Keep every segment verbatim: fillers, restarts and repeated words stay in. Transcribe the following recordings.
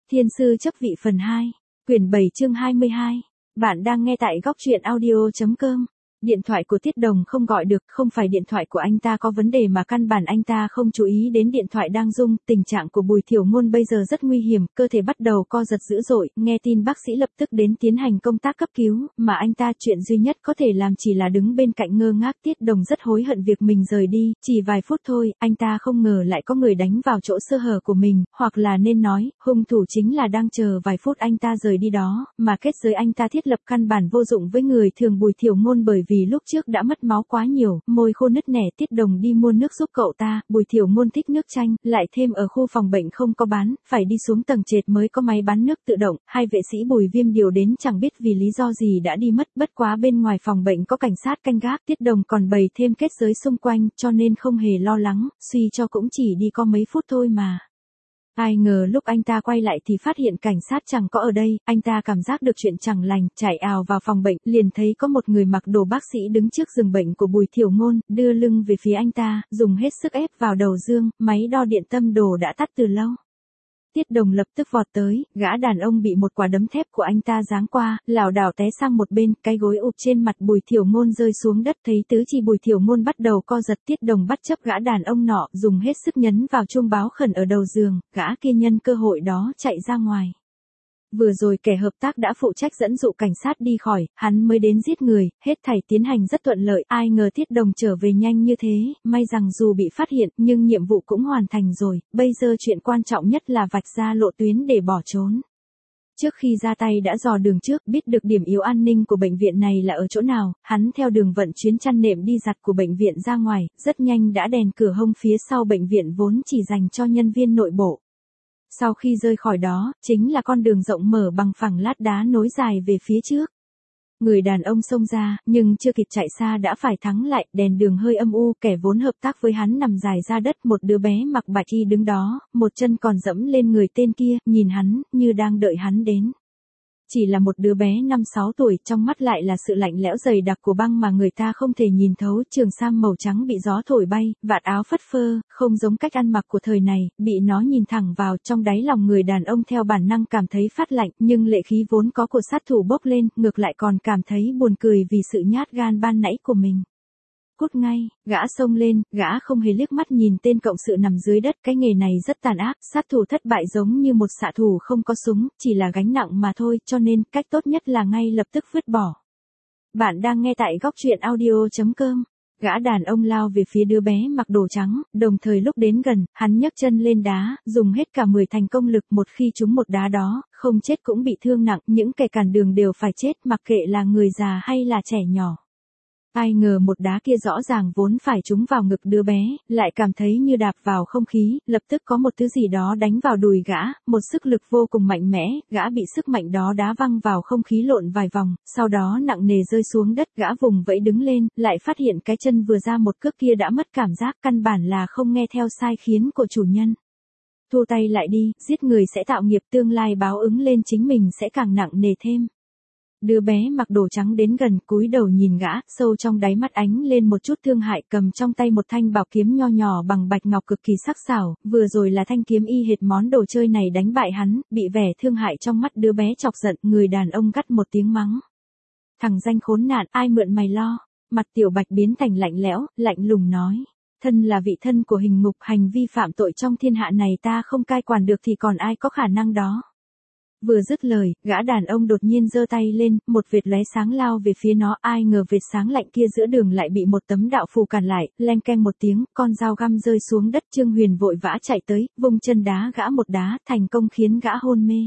Thiên sư chấp vị phần hai, quyển bảy chương hai mươi hai. Bạn đang nghe tại góc truyện audio.com. Điện thoại của Tiết Đồng không gọi được, không phải điện thoại của anh ta có vấn đề mà căn bản anh ta không chú ý đến điện thoại đang rung. Tình trạng của Bùi Thiểu Ngôn bây giờ rất nguy hiểm, cơ thể bắt đầu co giật dữ dội, nghe tin bác sĩ lập tức đến tiến hành công tác cấp cứu, mà anh ta chuyện duy nhất có thể làm chỉ là đứng bên cạnh ngơ ngác. Tiết Đồng rất hối hận việc mình rời đi, chỉ vài phút thôi, anh ta không ngờ lại có người đánh vào chỗ sơ hở của mình, hoặc là nên nói, hung thủ chính là đang chờ vài phút anh ta rời đi đó, mà kết giới anh ta thiết lập căn bản vô dụng với người thường Bùi Thiểu Ngôn bởi vì lúc trước đã mất máu quá nhiều, môi khô nứt nẻ. Tiết Đồng đi mua nước giúp cậu ta, Bùi Thiểu Ngôn thích nước chanh, lại thêm ở khu phòng bệnh không có bán, phải đi xuống tầng trệt mới có máy bán nước tự động, hai vệ sĩ Bùi Viêm điều đến chẳng biết vì lý do gì đã đi mất, bất quá bên ngoài phòng bệnh có cảnh sát canh gác, Tiết Đồng còn bày thêm kết giới xung quanh, cho nên không hề lo lắng, suy cho cũng chỉ đi có mấy phút thôi mà. Ai ngờ lúc anh ta quay lại thì phát hiện cảnh sát chẳng có ở đây, anh ta cảm giác được chuyện chẳng lành, chạy ào vào phòng bệnh, liền thấy có một người mặc đồ bác sĩ đứng trước giường bệnh của Bùi Thiểu Ngôn, đưa lưng về phía anh ta, dùng hết sức ép vào đầu dương, máy đo điện tâm đồ đã tắt từ lâu. Tiết Đồng lập tức vọt tới, gã đàn ông bị một quả đấm thép của anh ta giáng qua, lảo đảo té sang một bên, cái gối ụp trên mặt Bùi Thiểu Ngôn rơi xuống đất, thấy tứ chi Bùi Thiểu Ngôn bắt đầu co giật. Tiết Đồng bắt chấp gã đàn ông nọ, dùng hết sức nhấn vào chuông báo khẩn ở đầu giường, gã kia nhân cơ hội đó chạy ra ngoài. Vừa rồi kẻ hợp tác đã phụ trách dẫn dụ cảnh sát đi khỏi, hắn mới đến giết người, hết thảy tiến hành rất thuận lợi, ai ngờ Tiết Đồng trở về nhanh như thế, may rằng dù bị phát hiện, nhưng nhiệm vụ cũng hoàn thành rồi, bây giờ chuyện quan trọng nhất là vạch ra lộ tuyến để bỏ trốn. Trước khi ra tay đã dò đường trước, biết được điểm yếu an ninh của bệnh viện này là ở chỗ nào, hắn theo đường vận chuyến chăn nệm đi giặt của bệnh viện ra ngoài, rất nhanh đã đèn cửa hông phía sau bệnh viện vốn chỉ dành cho nhân viên nội bộ. Sau khi rơi khỏi đó, chính là con đường rộng mở bằng phẳng lát đá nối dài về phía trước. Người đàn ông xông ra, nhưng chưa kịp chạy xa đã phải thắng lại, đèn đường hơi âm u, kẻ vốn hợp tác với hắn nằm dài ra đất, một đứa bé mặc bạch y đứng đó, một chân còn dẫm lên người tên kia, nhìn hắn, như đang đợi hắn đến. Chỉ là một đứa bé năm sáu tuổi, trong mắt lại là sự lạnh lẽo dày đặc của băng mà người ta không thể nhìn thấu, trường sam màu trắng bị gió thổi bay, vạt áo phất phơ, không giống cách ăn mặc của thời này, bị nó nhìn thẳng vào, trong đáy lòng người đàn ông theo bản năng cảm thấy phát lạnh, nhưng lệ khí vốn có của sát thủ bốc lên, ngược lại còn cảm thấy buồn cười vì sự nhát gan ban nãy của mình. Cút ngay, gã xông lên, gã không hề liếc mắt nhìn tên cộng sự nằm dưới đất, cái nghề này rất tàn ác, sát thủ thất bại giống như một xạ thủ không có súng, chỉ là gánh nặng mà thôi, cho nên cách tốt nhất là ngay lập tức vứt bỏ. Bạn đang nghe tại góc truyện audio.com. Gã đàn ông lao về phía đứa bé mặc đồ trắng, đồng thời lúc đến gần, hắn nhấc chân lên đá, dùng hết cả mười thành công lực, một khi trúng một đá đó, không chết cũng bị thương nặng, những kẻ cản đường đều phải chết, mặc kệ là người già hay là trẻ nhỏ. Ai ngờ một đá kia rõ ràng vốn phải trúng vào ngực đứa bé, lại cảm thấy như đạp vào không khí, lập tức có một thứ gì đó đánh vào đùi gã, một sức lực vô cùng mạnh mẽ, gã bị sức mạnh đó đá văng vào không khí lộn vài vòng, sau đó nặng nề rơi xuống đất, gã vùng vẫy đứng lên, lại phát hiện cái chân vừa ra một cước kia đã mất cảm giác, căn bản là không nghe theo sai khiến của chủ nhân. Thu tay lại đi, giết người sẽ tạo nghiệp, tương lai báo ứng lên chính mình sẽ càng nặng nề thêm. Đứa bé mặc đồ trắng đến gần, cúi đầu nhìn gã, sâu trong đáy mắt ánh lên một chút thương hại, cầm trong tay một thanh bảo kiếm nho nhỏ bằng bạch ngọc cực kỳ sắc sảo, vừa rồi là thanh kiếm y hệt món đồ chơi này đánh bại hắn, bị vẻ thương hại trong mắt đứa bé chọc giận, người đàn ông gắt một tiếng mắng. Thằng danh khốn nạn, ai mượn mày lo? Mặt Tiểu Bạch biến thành lạnh lẽo, lạnh lùng nói. Thân là vị thân của hình ngục, hành vi phạm tội trong thiên hạ này ta không cai quản được thì còn ai có khả năng đó. Vừa dứt lời, gã đàn ông đột nhiên giơ tay lên, một vệt lóe sáng lao về phía nó, ai ngờ vệt sáng lạnh kia giữa đường lại bị một tấm đạo phù cản lại, leng keng một tiếng, con dao găm rơi xuống đất. Trương Huyền vội vã chạy tới, vung chân đá gã một đá, thành công khiến gã hôn mê.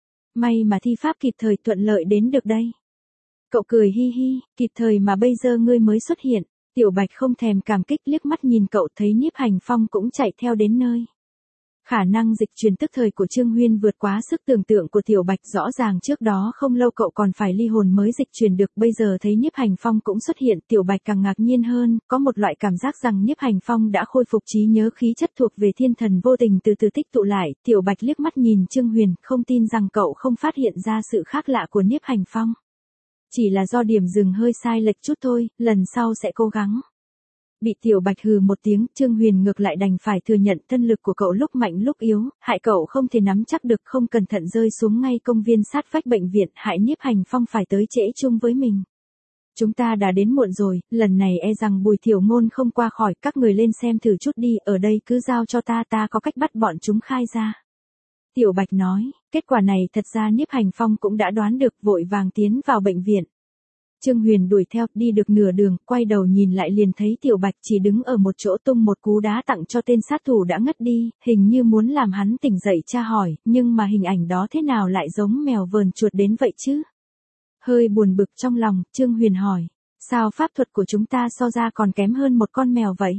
May mà thi pháp kịp thời thuận lợi đến được đây. Cậu cười hi hi, kịp thời mà bây giờ ngươi mới xuất hiện. Tiểu Bạch không thèm cảm kích liếc mắt nhìn cậu, thấy Nhiếp Hành Phong cũng chạy theo đến nơi. Khả năng dịch truyền tức thời của Trương Huyên vượt quá sức tưởng tượng của Tiểu Bạch, rõ ràng trước đó không lâu cậu còn phải ly hồn mới dịch truyền được, bây giờ thấy Nhiếp Hành Phong cũng xuất hiện, Tiểu Bạch càng ngạc nhiên hơn, có một loại cảm giác rằng Nhiếp Hành Phong đã khôi phục trí nhớ, khí chất thuộc về thiên thần vô tình từ từ tích tụ lại. Tiểu Bạch liếc mắt nhìn Trương Huyền, không tin rằng cậu không phát hiện ra sự khác lạ của Nhiếp Hành Phong. Chỉ là do điểm dừng hơi sai lệch chút thôi, lần sau sẽ cố gắng. Bị Tiểu Bạch hừ một tiếng, Trương Huyền ngược lại đành phải thừa nhận thân lực của cậu lúc mạnh lúc yếu, hại cậu không thể nắm chắc được, không cẩn thận rơi xuống ngay công viên sát vách bệnh viện, hại Nhiếp Hành Phong phải tới trễ chung với mình. Chúng ta đã đến muộn rồi, lần này e rằng Bùi Thiểu Ngôn không qua khỏi, các người lên xem thử chút đi, ở đây cứ giao cho ta, ta có cách bắt bọn chúng khai ra. Tiểu Bạch nói, kết quả này thật ra Nhiếp Hành Phong cũng đã đoán được, vội vàng tiến vào bệnh viện. Trương Huyền đuổi theo, đi được nửa đường, quay đầu nhìn lại liền thấy Tiểu Bạch chỉ đứng ở một chỗ tung một cú đá tặng cho tên sát thủ đã ngất đi, hình như muốn làm hắn tỉnh dậy tra hỏi, nhưng mà hình ảnh đó thế nào lại giống mèo vờn chuột đến vậy chứ? Hơi buồn bực trong lòng, Trương Huyền hỏi, sao pháp thuật của chúng ta so ra còn kém hơn một con mèo vậy?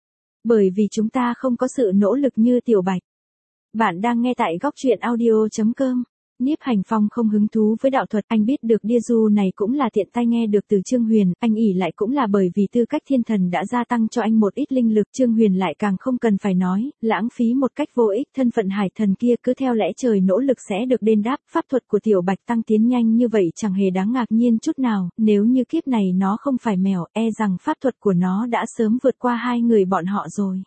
Bởi vì chúng ta không có sự nỗ lực như Tiểu Bạch. Bạn đang nghe tại góc truyện audio chấm com. Nhiếp Hành Phong không hứng thú với đạo thuật, anh biết được Đia Du này cũng là tiện tay nghe được từ Trương Huyền, anh ỷ lại cũng là bởi vì tư cách thiên thần đã gia tăng cho anh một ít linh lực, Trương Huyền lại càng không cần phải nói, lãng phí một cách vô ích, thân phận hải thần kia cứ theo lẽ trời nỗ lực sẽ được đền đáp, pháp thuật của Tiểu Bạch tăng tiến nhanh như vậy chẳng hề đáng ngạc nhiên chút nào, nếu như kiếp này nó không phải mèo, e rằng pháp thuật của nó đã sớm vượt qua hai người bọn họ rồi.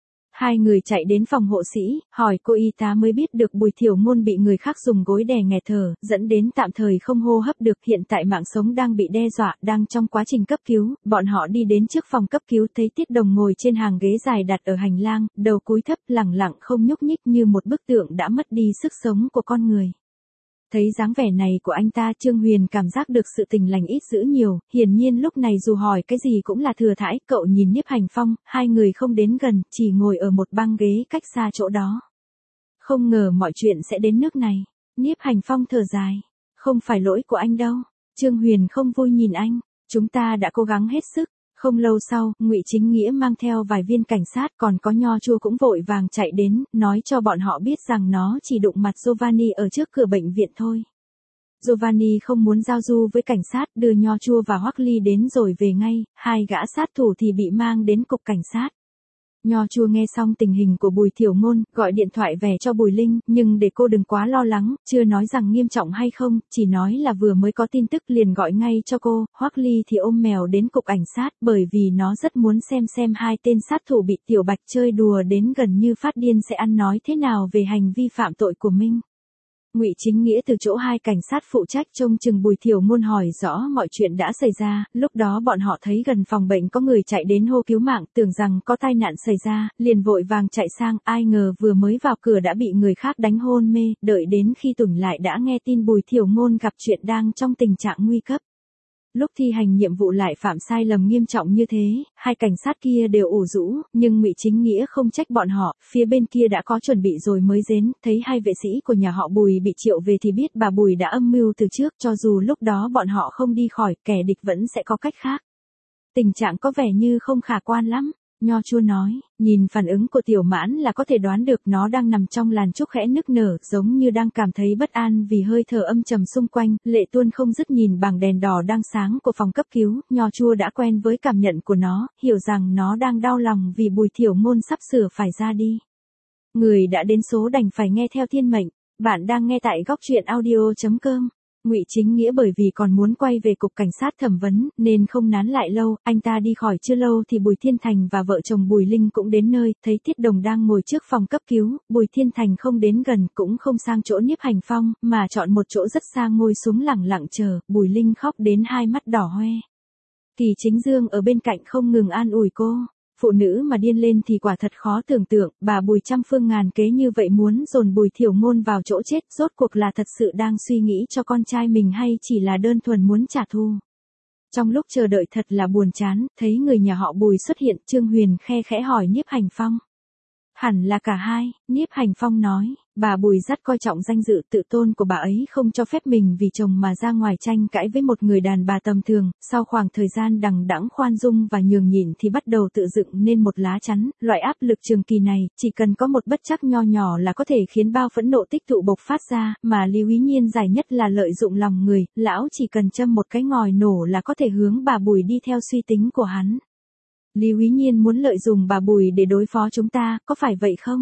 Hai người chạy đến phòng hộ sĩ, hỏi cô y tá mới biết được Bùi Thiểu Ngôn bị người khác dùng gối đè nghẹt thở, dẫn đến tạm thời không hô hấp được, hiện tại mạng sống đang bị đe dọa, đang trong quá trình cấp cứu, bọn họ đi đến trước phòng cấp cứu thấy Tiết Đồng ngồi trên hàng ghế dài đặt ở hành lang, đầu cúi thấp lẳng lặng không nhúc nhích như một bức tượng đã mất đi sức sống của con người. Thấy dáng vẻ này của anh ta, Trương Huyền cảm giác được sự tình lành ít dữ nhiều, hiển nhiên lúc này dù hỏi cái gì cũng là thừa thãi, cậu nhìn Nhiếp Hành Phong, hai người không đến gần, chỉ ngồi ở một băng ghế cách xa chỗ đó. Không ngờ mọi chuyện sẽ đến nước này, Nhiếp Hành Phong thở dài, không phải lỗi của anh đâu, Trương Huyền không vui nhìn anh, chúng ta đã cố gắng hết sức. Không lâu sau, Ngụy Chính Nghĩa mang theo vài viên cảnh sát, còn có Nho Chua cũng vội vàng chạy đến, nói cho bọn họ biết rằng nó chỉ đụng mặt Giovanni ở trước cửa bệnh viện thôi. Giovanni không muốn giao du với cảnh sát, đưa Nho Chua và Hoắc Ly đến rồi về ngay, hai gã sát thủ thì bị mang đến cục cảnh sát. Nho Chua nghe xong tình hình của Bùi Thiểu Ngôn, gọi điện thoại về cho Bùi Linh, nhưng để cô đừng quá lo lắng, chưa nói rằng nghiêm trọng hay không, chỉ nói là vừa mới có tin tức liền gọi ngay cho cô. Hoắc Ly thì ôm mèo đến cục cảnh sát, bởi vì nó rất muốn xem xem hai tên sát thủ bị Tiểu Bạch chơi đùa đến gần như phát điên sẽ ăn nói thế nào về hành vi phạm tội của mình. Ngụy Chính Nghĩa từ chỗ hai cảnh sát phụ trách trông chừng Bùi Thiểu Ngôn hỏi rõ mọi chuyện đã xảy ra, lúc đó bọn họ thấy gần phòng bệnh có người chạy đến hô cứu mạng, tưởng rằng có tai nạn xảy ra, liền vội vàng chạy sang, ai ngờ vừa mới vào cửa đã bị người khác đánh hôn mê, đợi đến khi tỉnh lại đã nghe tin Bùi Thiểu Ngôn gặp chuyện đang trong tình trạng nguy cấp. Lúc thi hành nhiệm vụ lại phạm sai lầm nghiêm trọng như thế, hai cảnh sát kia đều ủ rũ, nhưng Ngụy Chính Nghĩa không trách bọn họ, phía bên kia đã có chuẩn bị rồi mới đến, thấy hai vệ sĩ của nhà họ Bùi bị triệu về thì biết bà Bùi đã âm mưu từ trước, cho dù lúc đó bọn họ không đi khỏi, kẻ địch vẫn sẽ có cách khác. Tình trạng có vẻ như không khả quan lắm. Nho Chua nói, nhìn phản ứng của Tiểu Mãn là có thể đoán được nó đang nằm trong làn trúc khẽ nức nở, giống như đang cảm thấy bất an vì hơi thở âm trầm xung quanh, lệ tuôn không dứt nhìn bảng đèn đỏ đang sáng của phòng cấp cứu, Nho Chua đã quen với cảm nhận của nó, hiểu rằng nó đang đau lòng vì Bùi Thiểu Ngôn sắp sửa phải ra đi. Người đã đến số đành phải nghe theo thiên mệnh, bạn đang nghe tại góc truyện audio chấm com. Ngụy Chính Nghĩa bởi vì còn muốn quay về cục cảnh sát thẩm vấn, nên không nán lại lâu, anh ta đi khỏi chưa lâu thì Bùi Thiên Thành và vợ chồng Bùi Linh cũng đến nơi, thấy Tiết Đồng đang ngồi trước phòng cấp cứu, Bùi Thiên Thành không đến gần cũng không sang chỗ Nhiếp Hành Phong, mà chọn một chỗ rất xa ngồi xuống lẳng lặng chờ, Bùi Linh khóc đến hai mắt đỏ hoe. Kỳ Chính Dương ở bên cạnh không ngừng an ủi cô. Phụ nữ mà điên lên thì quả thật khó tưởng tượng, bà Bùi trăm phương ngàn kế như vậy muốn dồn Bùi Thiểu Ngôn vào chỗ chết, rốt cuộc là thật sự đang suy nghĩ cho con trai mình hay chỉ là đơn thuần muốn trả thù. Trong lúc chờ đợi thật là buồn chán, thấy người nhà họ Bùi xuất hiện, Trương Huyền khe khẽ hỏi Nhiếp Hành Phong. Hẳn là cả hai, Nhiếp Hành Phong nói, bà Bùi rất coi trọng danh dự tự tôn của bà ấy không cho phép mình vì chồng mà ra ngoài tranh cãi với một người đàn bà tầm thường, sau khoảng thời gian đằng đẵng khoan dung và nhường nhịn thì bắt đầu tự dựng nên một lá chắn, loại áp lực trường kỳ này, chỉ cần có một bất trắc nho nhỏ là có thể khiến bao phẫn nộ tích tụ bộc phát ra, mà Lưu Ý Nhiên giải nhất là lợi dụng lòng người, lão chỉ cần châm một cái ngòi nổ là có thể hướng bà Bùi đi theo suy tính của hắn. Lưu Ý Nhiên muốn lợi dụng bà Bùi để đối phó chúng ta, có phải vậy không?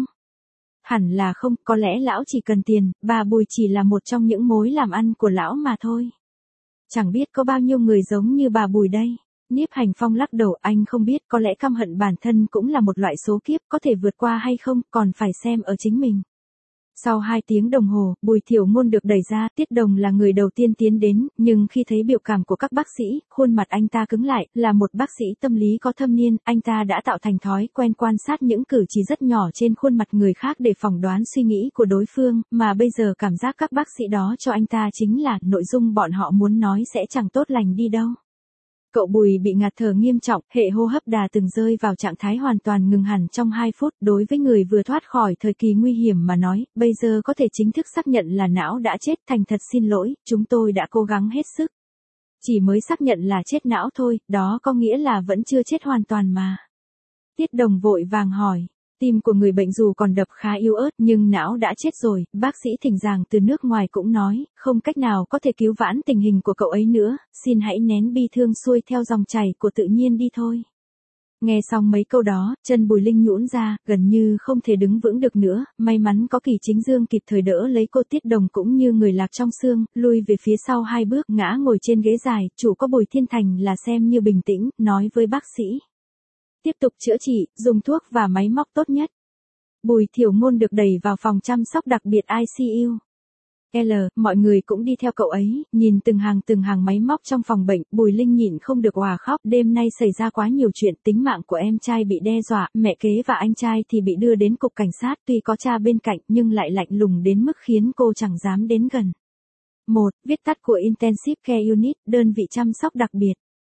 Hẳn là không, có lẽ lão chỉ cần tiền, bà Bùi chỉ là một trong những mối làm ăn của lão mà thôi. Chẳng biết có bao nhiêu người giống như bà Bùi đây. Nhiếp Hành Phong lắc đầu, anh không biết, có lẽ căm hận bản thân cũng là một loại số kiếp, có thể vượt qua hay không, còn phải xem ở chính mình. Sau hai tiếng đồng hồ, Bùi Thiểu Ngôn được đẩy ra, Tiết Đồng là người đầu tiên tiến đến, nhưng khi thấy biểu cảm của các bác sĩ, khuôn mặt anh ta cứng lại, là một bác sĩ tâm lý có thâm niên, anh ta đã tạo thành thói quen quan sát những cử chỉ rất nhỏ trên khuôn mặt người khác để phỏng đoán suy nghĩ của đối phương, mà bây giờ cảm giác các bác sĩ đó cho anh ta chính là, nội dung bọn họ muốn nói sẽ chẳng tốt lành đi đâu. Cậu Bùi bị ngạt thở nghiêm trọng, hệ hô hấp đà từng rơi vào trạng thái hoàn toàn ngừng hẳn trong hai phút, đối với người vừa thoát khỏi thời kỳ nguy hiểm mà nói, bây giờ có thể chính thức xác nhận là não đã chết, thành thật xin lỗi, chúng tôi đã cố gắng hết sức. Chỉ mới xác nhận là chết não thôi, đó có nghĩa là vẫn chưa chết hoàn toàn mà. Tiết Đồng vội vàng hỏi. Tim của người bệnh dù còn đập khá yếu ớt nhưng não đã chết rồi, bác sĩ thỉnh giảng từ nước ngoài cũng nói, không cách nào có thể cứu vãn tình hình của cậu ấy nữa, xin hãy nén bi thương xuôi theo dòng chảy của tự nhiên đi thôi. Nghe xong mấy câu đó, chân Bùi Linh nhũn ra, gần như không thể đứng vững được nữa, may mắn có Kỳ Chính Dương kịp thời đỡ lấy cô. Tiết Đồng cũng như người lạc trong xương, lui về phía sau hai bước, ngã ngồi trên ghế dài, chủ có Bùi Thiên Thành là xem như bình tĩnh, nói với bác sĩ. Tiếp tục chữa trị, dùng thuốc và máy móc tốt nhất. Bùi Thiểu Ngôn được đẩy vào phòng chăm sóc đặc biệt I C U. L, mọi người cũng đi theo cậu ấy, nhìn từng hàng từng hàng máy móc trong phòng bệnh, Bùi Linh nhịn không được òa khóc, đêm nay xảy ra quá nhiều chuyện, tính mạng của em trai bị đe dọa, mẹ kế và anh trai thì bị đưa đến cục cảnh sát, tuy có cha bên cạnh nhưng lại lạnh lùng đến mức khiến cô chẳng dám đến gần. một. Viết tắt của Intensive Care Unit, đơn vị chăm sóc đặc biệt.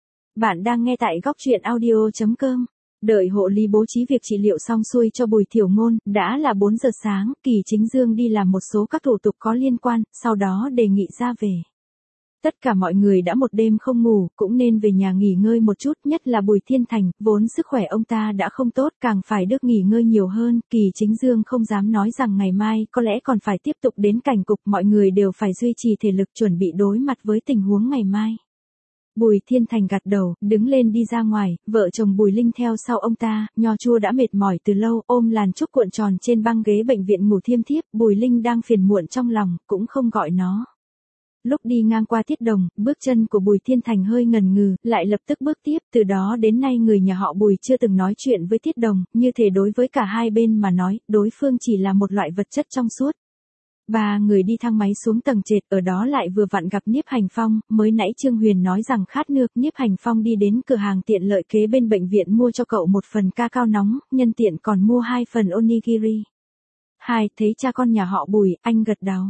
Bạn đang nghe tại góc truyện audio chấm com. Đợi hộ lý bố trí việc trị liệu xong xuôi cho Bùi Thiểu Ngôn, đã là bốn giờ sáng, Kỳ Chính Dương đi làm một số các thủ tục có liên quan, sau đó đề nghị ra về. Tất cả mọi người đã một đêm không ngủ, cũng nên về nhà nghỉ ngơi một chút, nhất là Bùi Thiên Thành, vốn sức khỏe ông ta đã không tốt, càng phải được nghỉ ngơi nhiều hơn, Kỳ Chính Dương không dám nói rằng ngày mai có lẽ còn phải tiếp tục đến cảnh cục, mọi người đều phải duy trì thể lực chuẩn bị đối mặt với tình huống ngày mai. Bùi Thiên Thành gật đầu, đứng lên đi ra ngoài, vợ chồng Bùi Linh theo sau ông ta, Nho Chua đã mệt mỏi từ lâu, ôm làn trúc cuộn tròn trên băng ghế bệnh viện ngủ thiêm thiếp, Bùi Linh đang phiền muộn trong lòng, cũng không gọi nó. Lúc đi ngang qua Tiết Đồng, bước chân của Bùi Thiên Thành hơi ngần ngừ, lại lập tức bước tiếp, từ đó đến nay người nhà họ Bùi chưa từng nói chuyện với Tiết Đồng, như thể đối với cả hai bên mà nói, đối phương chỉ là một loại vật chất trong suốt. Ba người đi thang máy xuống tầng trệt, ở đó lại vừa vặn gặp Nhiếp Hành Phong, mới nãy Trương Huyền nói rằng khát nước, Nhiếp Hành Phong đi đến cửa hàng tiện lợi kế bên bệnh viện mua cho cậu một phần ca cao nóng, nhân tiện còn mua hai phần onigiri. Hai, thấy cha con nhà họ Bùi, anh gật đầu.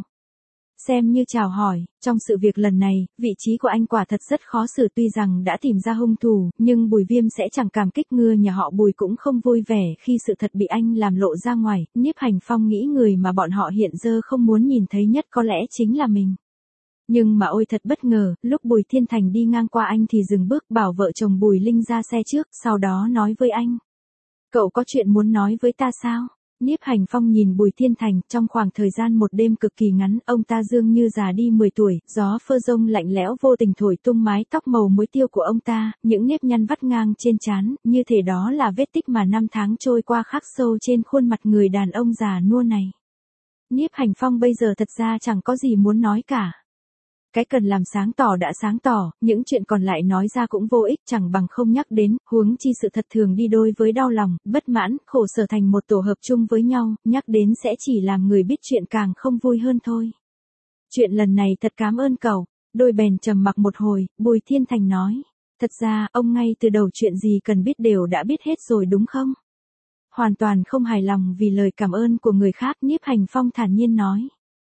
Xem như chào hỏi, trong sự việc lần này, vị trí của anh quả thật rất khó xử, tuy rằng đã tìm ra hung thủ, nhưng Bùi Viêm sẽ chẳng cảm kích, ngừa nhà họ Bùi cũng không vui vẻ khi sự thật bị anh làm lộ ra ngoài. Nhiếp Hành Phong nghĩ người mà bọn họ hiện giờ không muốn nhìn thấy nhất có lẽ chính là mình. Nhưng mà ôi thật bất ngờ, lúc Bùi Thiên Thành đi ngang qua anh thì dừng bước, bảo vợ chồng Bùi Linh ra xe trước, sau đó nói với anh. Cậu có chuyện muốn nói với ta sao? Nhiếp Hành Phong nhìn Bùi Thiên Thành, trong khoảng thời gian một đêm cực kỳ ngắn, ông ta dường như già đi mười tuổi, gió phơ rông lạnh lẽo vô tình thổi tung mái tóc màu muối tiêu của ông ta, những nếp nhăn vắt ngang trên trán, như thể đó là vết tích mà năm tháng trôi qua khắc sâu trên khuôn mặt người đàn ông già nua này. Nhiếp Hành Phong bây giờ thật ra chẳng có gì muốn nói cả. Cái cần làm sáng tỏ đã sáng tỏ, những chuyện còn lại nói ra cũng vô ích, chẳng bằng không nhắc đến, huống chi sự thật thường đi đôi với đau lòng, bất mãn, khổ sở thành một tổ hợp chung với nhau, nhắc đến sẽ chỉ làm người biết chuyện càng không vui hơn thôi. Chuyện lần này thật cảm ơn cậu. Đôi bèn trầm mặc một hồi, Bùi Thiên Thành nói. Thật ra, ông ngay từ đầu chuyện gì cần biết đều đã biết hết rồi đúng không? Hoàn toàn không hài lòng vì lời cảm ơn của người khác, Nhiếp Hành Phong thản nhiên nói.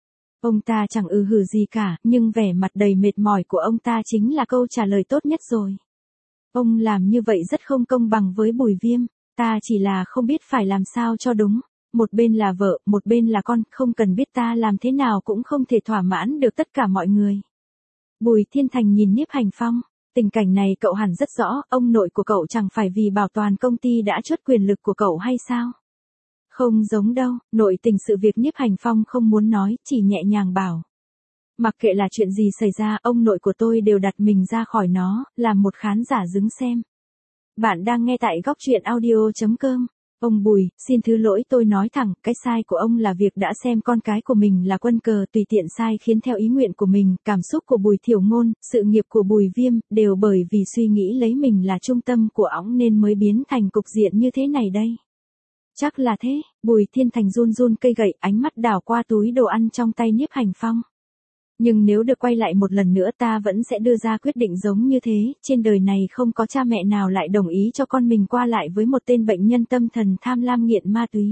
Ông ta chẳng ư hử gì cả, nhưng vẻ mặt đầy mệt mỏi của ông ta chính là câu trả lời tốt nhất rồi. Ông làm như vậy rất không công bằng với Bùi Viêm, ta chỉ là không biết phải làm sao cho đúng. Một bên là vợ, một bên là con, không cần biết ta làm thế nào cũng không thể thỏa mãn được tất cả mọi người. Bùi Thiên Thành nhìn Nhiếp Hành Phong, tình cảnh này cậu hẳn rất rõ, ông nội của cậu chẳng phải vì bảo toàn công ty đã truất quyền lực của cậu hay sao? Không giống đâu, nội tình sự việc Nhiếp Hành Phong không muốn nói, chỉ nhẹ nhàng bảo. Mặc kệ là chuyện gì xảy ra, ông nội của tôi đều đặt mình ra khỏi nó, làm một khán giả đứng xem. Bạn đang nghe tại góc truyện audio chấm com. Ông Bùi, xin thứ lỗi tôi nói thẳng, cái sai của ông là việc đã xem con cái của mình là quân cờ tùy tiện sai khiến theo ý nguyện của mình, cảm xúc của Bùi Thiểu Ngôn, sự nghiệp của Bùi Viêm, đều bởi vì suy nghĩ lấy mình là trung tâm của óng nên mới biến thành cục diện như thế này đây. Chắc là thế, Bùi Thiên Thành run run cây gậy, ánh mắt đảo qua túi đồ ăn trong tay Nhiếp Hành Phong. Nhưng nếu được quay lại một lần nữa ta vẫn sẽ đưa ra quyết định giống như thế, trên đời này không có cha mẹ nào lại đồng ý cho con mình qua lại với một tên bệnh nhân tâm thần tham lam nghiện ma túy.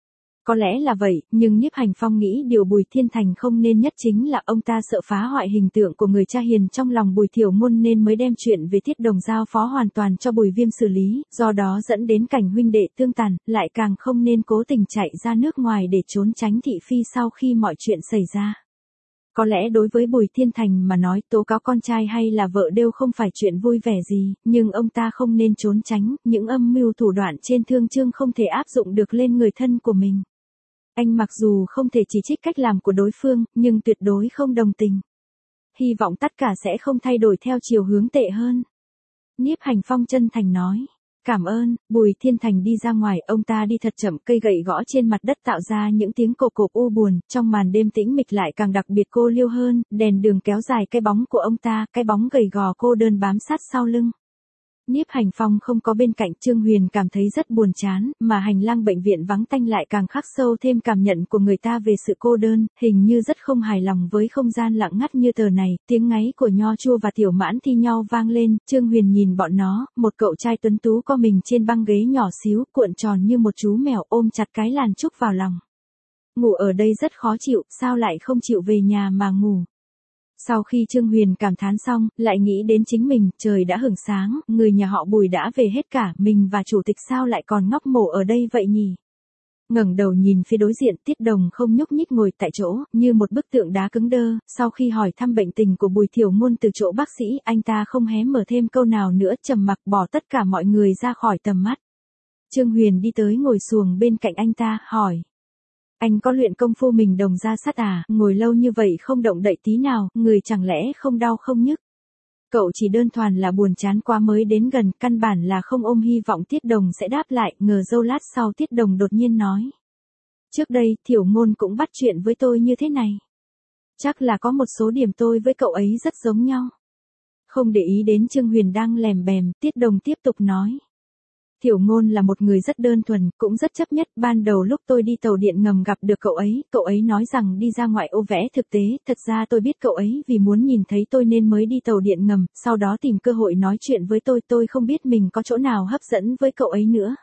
Có lẽ là vậy, nhưng Nhiếp Hành Phong nghĩ điều Bùi Thiên Thành không nên nhất chính là ông ta sợ phá hoại hình tượng của người cha hiền trong lòng Bùi Thiểu Ngôn nên mới đem chuyện về Tiết Đồng giao phó hoàn toàn cho Bùi Viêm xử lý, do đó dẫn đến cảnh huynh đệ tương tàn, lại càng không nên cố tình chạy ra nước ngoài để trốn tránh thị phi sau khi mọi chuyện xảy ra. Có lẽ đối với Bùi Thiên Thành mà nói tố cáo con trai hay là vợ đều không phải chuyện vui vẻ gì, nhưng ông ta không nên trốn tránh, những âm mưu thủ đoạn trên thương chương không thể áp dụng được lên người thân của mình. Anh mặc dù không thể chỉ trích cách làm của đối phương, nhưng tuyệt đối không đồng tình. Hy vọng tất cả sẽ không thay đổi theo chiều hướng tệ hơn. Nhiếp Hành Phong chân thành nói. Cảm ơn, Bùi Thiên Thành đi ra ngoài, ông ta đi thật chậm, cây gậy gõ trên mặt đất tạo ra những tiếng cộp cộp u buồn, trong màn đêm tĩnh mịch lại càng đặc biệt cô liêu hơn, đèn đường kéo dài cái bóng của ông ta, cái bóng gầy gò cô đơn bám sát sau lưng. Nhiếp Hành Phong không có bên cạnh, Trương Huyền cảm thấy rất buồn chán, mà hành lang bệnh viện vắng tanh lại càng khắc sâu thêm cảm nhận của người ta về sự cô đơn, hình như rất không hài lòng với không gian lặng ngắt như tờ này, tiếng ngáy của Nho Chua và Tiểu Mãn thi nhau vang lên, Trương Huyền nhìn bọn nó, một cậu trai tuấn tú co mình trên băng ghế nhỏ xíu, cuộn tròn như một chú mèo ôm chặt cái làn trúc vào lòng. Ngủ ở đây rất khó chịu, sao lại không chịu về nhà mà ngủ? Sau khi Trương Huyền cảm thán xong, lại nghĩ đến chính mình, trời đã hửng sáng, người nhà họ Bùi đã về hết cả, mình và chủ tịch sao lại còn ngóc mổ ở đây vậy nhỉ? Ngẩng đầu nhìn phía đối diện, Tiết Đồng không nhúc nhích ngồi tại chỗ, như một bức tượng đá cứng đơ, sau khi hỏi thăm bệnh tình của Bùi Thiểu Ngôn từ chỗ bác sĩ, anh ta không hé mở thêm câu nào nữa, trầm mặc bỏ tất cả mọi người ra khỏi tầm mắt. Trương Huyền đi tới ngồi xuồng bên cạnh anh ta, hỏi. Anh có luyện công phu mình đồng ra sắt à, ngồi lâu như vậy không động đậy tí nào, người chẳng lẽ không đau không nhức? Cậu chỉ đơn thuần là buồn chán quá mới đến gần, căn bản là không ôm hy vọng Tiết Đồng sẽ đáp lại, ngờ dâu lát sau Tiết Đồng đột nhiên nói. Trước đây, Thiểu Ngôn cũng bắt chuyện với tôi như thế này. Chắc là có một số điểm tôi với cậu ấy rất giống nhau. Không để ý đến Trương Huyền đang lèm bèm, Tiết Đồng tiếp tục nói. Thiểu Ngôn là một người rất đơn thuần, cũng rất chấp nhất, ban đầu lúc tôi đi tàu điện ngầm gặp được cậu ấy, cậu ấy nói rằng đi ra ngoại ô vẽ thực tế, thật ra tôi biết cậu ấy vì muốn nhìn thấy tôi nên mới đi tàu điện ngầm, sau đó tìm cơ hội nói chuyện với tôi, tôi không biết mình có chỗ nào hấp dẫn với cậu ấy nữa.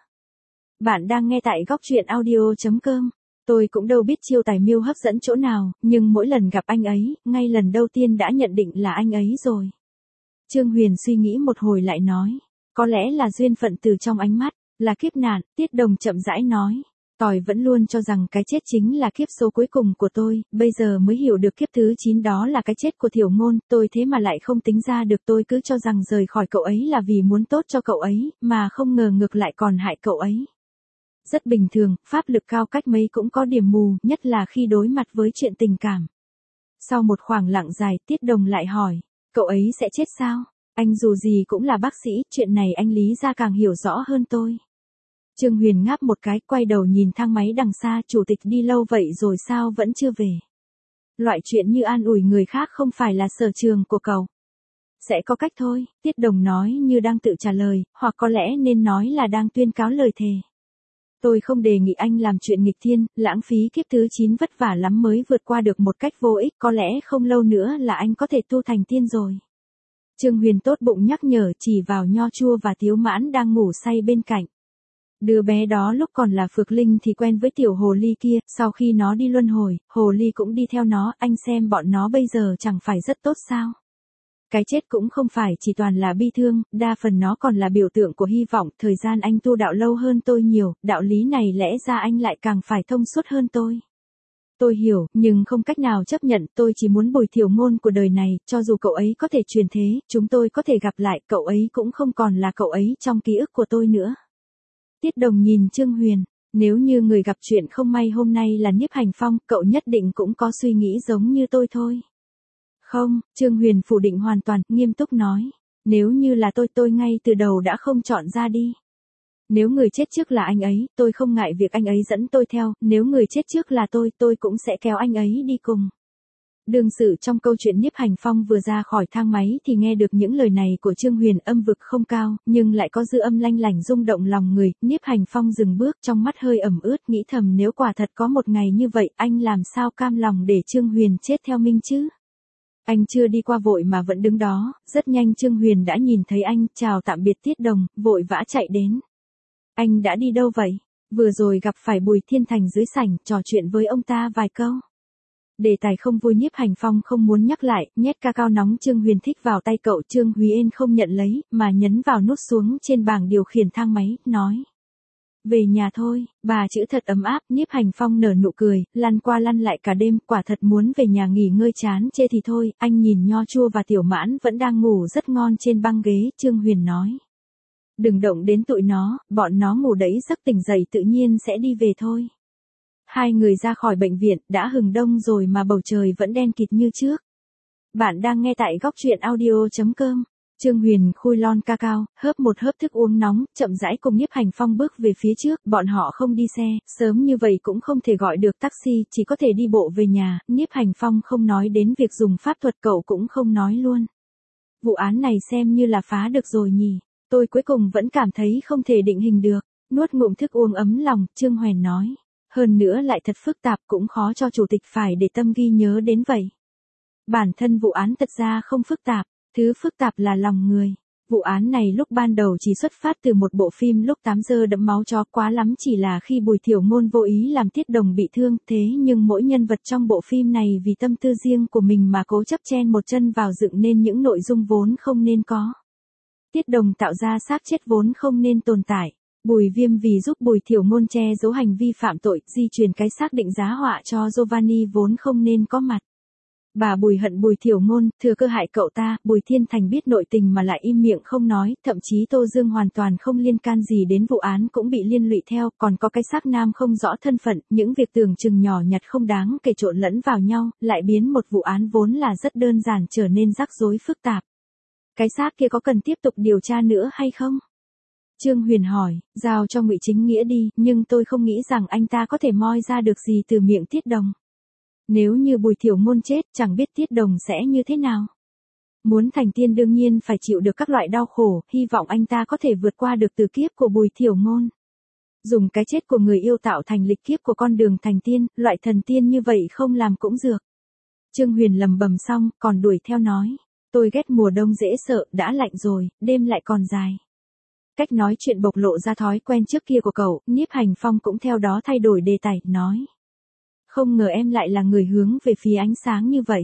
Bạn đang nghe tại góc truyện audio chấm com. Tôi cũng đâu biết chiêu tài miêu hấp dẫn chỗ nào, nhưng mỗi lần gặp anh ấy, ngay lần đầu tiên đã nhận định là anh ấy rồi. Trương Huyền suy nghĩ một hồi lại nói. Có lẽ là duyên phận từ trong ánh mắt, là kiếp nạn, Tiết Đồng chậm rãi nói. Tỏi vẫn luôn cho rằng cái chết chính là kiếp số cuối cùng của tôi, bây giờ mới hiểu được kiếp thứ chín đó là cái chết của Thiểu Ngôn, tôi thế mà lại không tính ra được, tôi cứ cho rằng rời khỏi cậu ấy là vì muốn tốt cho cậu ấy, mà không ngờ ngược lại còn hại cậu ấy. Rất bình thường, pháp lực cao cách mấy cũng có điểm mù, nhất là khi đối mặt với chuyện tình cảm. Sau một khoảng lặng dài, Tiết Đồng lại hỏi, cậu ấy sẽ chết sao? Anh dù gì cũng là bác sĩ, chuyện này anh Lý ra càng hiểu rõ hơn tôi. Trương Huyền ngáp một cái, quay đầu nhìn thang máy đằng xa, chủ tịch đi lâu vậy rồi sao vẫn chưa về. Loại chuyện như an ủi người khác không phải là sở trường của cậu. Sẽ có cách thôi, Tiết Đồng nói như đang tự trả lời, hoặc có lẽ nên nói là đang tuyên cáo lời thề. Tôi không đề nghị anh làm chuyện nghịch thiên, lãng phí kiếp thứ chín vất vả lắm mới vượt qua được một cách vô ích, có lẽ không lâu nữa là anh có thể tu thành tiên rồi. Trương Huyền tốt bụng nhắc nhở, chỉ vào Nho Chua và Tiếu Mãn đang ngủ say bên cạnh. Đứa bé đó lúc còn là Phược Linh thì quen với tiểu hồ ly kia, sau khi nó đi luân hồi, hồ ly cũng đi theo nó, anh xem bọn nó bây giờ chẳng phải rất tốt sao. Cái chết cũng không phải chỉ toàn là bi thương, đa phần nó còn là biểu tượng của hy vọng, thời gian anh tu đạo lâu hơn tôi nhiều, đạo lý này lẽ ra anh lại càng phải thông suốt hơn tôi. Tôi hiểu, nhưng không cách nào chấp nhận, tôi chỉ muốn Bùi Thiểu Ngôn của đời này, cho dù cậu ấy có thể truyền thế, chúng tôi có thể gặp lại, cậu ấy cũng không còn là cậu ấy trong ký ức của tôi nữa. Tiết Đồng nhìn Trương Huyền, nếu như người gặp chuyện không may hôm nay là Nhiếp Hành Phong, cậu nhất định cũng có suy nghĩ giống như tôi thôi. Không, Trương Huyền phủ định hoàn toàn, nghiêm túc nói, nếu như là tôi tôi ngay từ đầu đã không chọn ra đi. Nếu người chết trước là anh ấy, tôi không ngại việc anh ấy dẫn tôi theo, nếu người chết trước là tôi, tôi cũng sẽ kéo anh ấy đi cùng. Đương sự trong câu chuyện Nhiếp Hành Phong vừa ra khỏi thang máy thì nghe được những lời này của Trương Huyền, âm vực không cao, nhưng lại có dư âm lanh lảnh rung động lòng người. Nhiếp Hành Phong dừng bước, trong mắt hơi ẩm ướt, nghĩ thầm nếu quả thật có một ngày như vậy, anh làm sao cam lòng để Trương Huyền chết theo mình chứ? Anh chưa đi qua vội mà vẫn đứng đó, rất nhanh Trương Huyền đã nhìn thấy anh, chào tạm biệt Tiết Đồng, vội vã chạy đến. Anh đã đi đâu vậy? Vừa rồi gặp phải Bùi Thiên Thành dưới sảnh, trò chuyện với ông ta vài câu. Đề tài không vui Nhiếp Hành Phong không muốn nhắc lại, nhét ca cao nóng Trương Huyền thích vào tay cậu. Trương Huyền không nhận lấy, mà nhấn vào nút xuống trên bảng điều khiển thang máy, nói. Về nhà thôi, bà chữ thật ấm áp. Nhiếp Hành Phong nở nụ cười, lăn qua lăn lại cả đêm, quả thật muốn về nhà nghỉ ngơi chán chê thì thôi. Anh nhìn Nho Chua và Tiểu Mãn vẫn đang ngủ rất ngon trên băng ghế, Trương Huyền nói. Đừng động đến tụi nó, bọn nó ngủ đấy giấc tỉnh dậy tự nhiên sẽ đi về thôi. Hai người ra khỏi bệnh viện, đã hừng đông rồi mà bầu trời vẫn đen kịt như trước. Bạn đang nghe tại góc truyện audio chấm com. Trương Huyền khui lon cacao, hớp một hớp thức uống nóng, chậm rãi cùng Nhiếp Hành Phong bước về phía trước. Bọn họ không đi xe, sớm như vậy cũng không thể gọi được taxi, chỉ có thể đi bộ về nhà. Nhiếp Hành Phong không nói đến việc dùng pháp thuật, cậu cũng không nói luôn. Vụ án này xem như là phá được rồi nhỉ. Tôi cuối cùng vẫn cảm thấy không thể định hình được. Nuốt ngụm thức uống ấm lòng, Trương Huyền nói. Hơn nữa lại thật phức tạp, cũng khó cho chủ tịch phải để tâm ghi nhớ đến vậy. Bản thân vụ án thật ra không phức tạp, thứ phức tạp là lòng người. Vụ án này lúc ban đầu chỉ xuất phát từ một bộ phim lúc tám giờ đẫm máu chó, quá lắm chỉ là khi Bùi Thiểu Ngôn vô ý làm Tiết Đồng bị thương, thế nhưng mỗi nhân vật trong bộ phim này vì tâm tư riêng của mình mà cố chấp chen một chân vào dựng nên những nội dung vốn không nên có. Tiết Đồng tạo ra xác chết vốn không nên tồn tại. Bùi Viêm vì giúp Bùi Thiểu Ngôn che giấu hành vi phạm tội, di truyền cái xác định giá họa cho Giovanni vốn không nên có mặt. Bà Bùi hận Bùi Thiểu Ngôn, thừa cơ hại cậu ta. Bùi Thiên Thành biết nội tình mà lại im miệng không nói, thậm chí Tô Dương hoàn toàn không liên can gì đến vụ án cũng bị liên lụy theo, còn có cái xác nam không rõ thân phận, những việc tưởng chừng nhỏ nhặt không đáng kể trộn lẫn vào nhau, lại biến một vụ án vốn là rất đơn giản trở nên rắc rối phức tạp. Cái xác kia có cần tiếp tục điều tra nữa hay không? Trương Huyền hỏi, giao cho Ngụy Chính Nghĩa đi, nhưng tôi không nghĩ rằng anh ta có thể moi ra được gì từ miệng Tiết Đồng. Nếu như Bùi Thiểu Ngôn chết, chẳng biết Tiết Đồng sẽ như thế nào. Muốn thành tiên đương nhiên phải chịu được các loại đau khổ, hy vọng anh ta có thể vượt qua được từ kiếp của Bùi Thiểu Ngôn. Dùng cái chết của người yêu tạo thành lịch kiếp của con đường thành tiên, loại thần tiên như vậy không làm cũng dược. Trương Huyền lầm bầm xong, còn đuổi theo nói, tôi ghét mùa đông dễ sợ, đã lạnh rồi, đêm lại còn dài. Cách nói chuyện bộc lộ ra thói quen trước kia của cậu, Nhiếp Hành Phong cũng theo đó thay đổi đề tài, nói. Không ngờ em lại là người hướng về phía ánh sáng như vậy.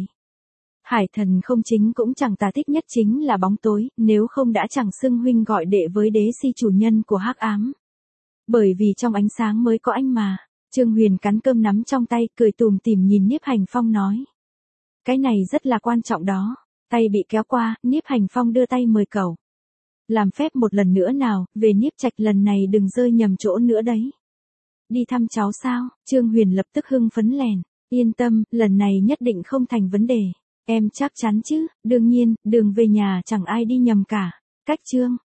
Hải thần không chính cũng chẳng tà thích nhất chính là bóng tối, nếu không đã chẳng xưng huynh gọi đệ với đế si chủ nhân của hắc ám. Bởi vì trong ánh sáng mới có anh mà. Trương Huyền cắn cơm nắm trong tay, cười tùm tìm nhìn Nhiếp Hành Phong nói. Cái này rất là quan trọng đó. Tay bị kéo qua, Nhiếp Hành Phong đưa tay mời cậu. Làm phép một lần nữa nào, về Nhiếp Trạch lần này đừng rơi nhầm chỗ nữa đấy. Đi thăm cháu sao? Trương Huyền lập tức hưng phấn lèn. Yên tâm, lần này nhất định không thành vấn đề. Em chắc chắn chứ, đương nhiên, đường về nhà chẳng ai đi nhầm cả. Cách Trương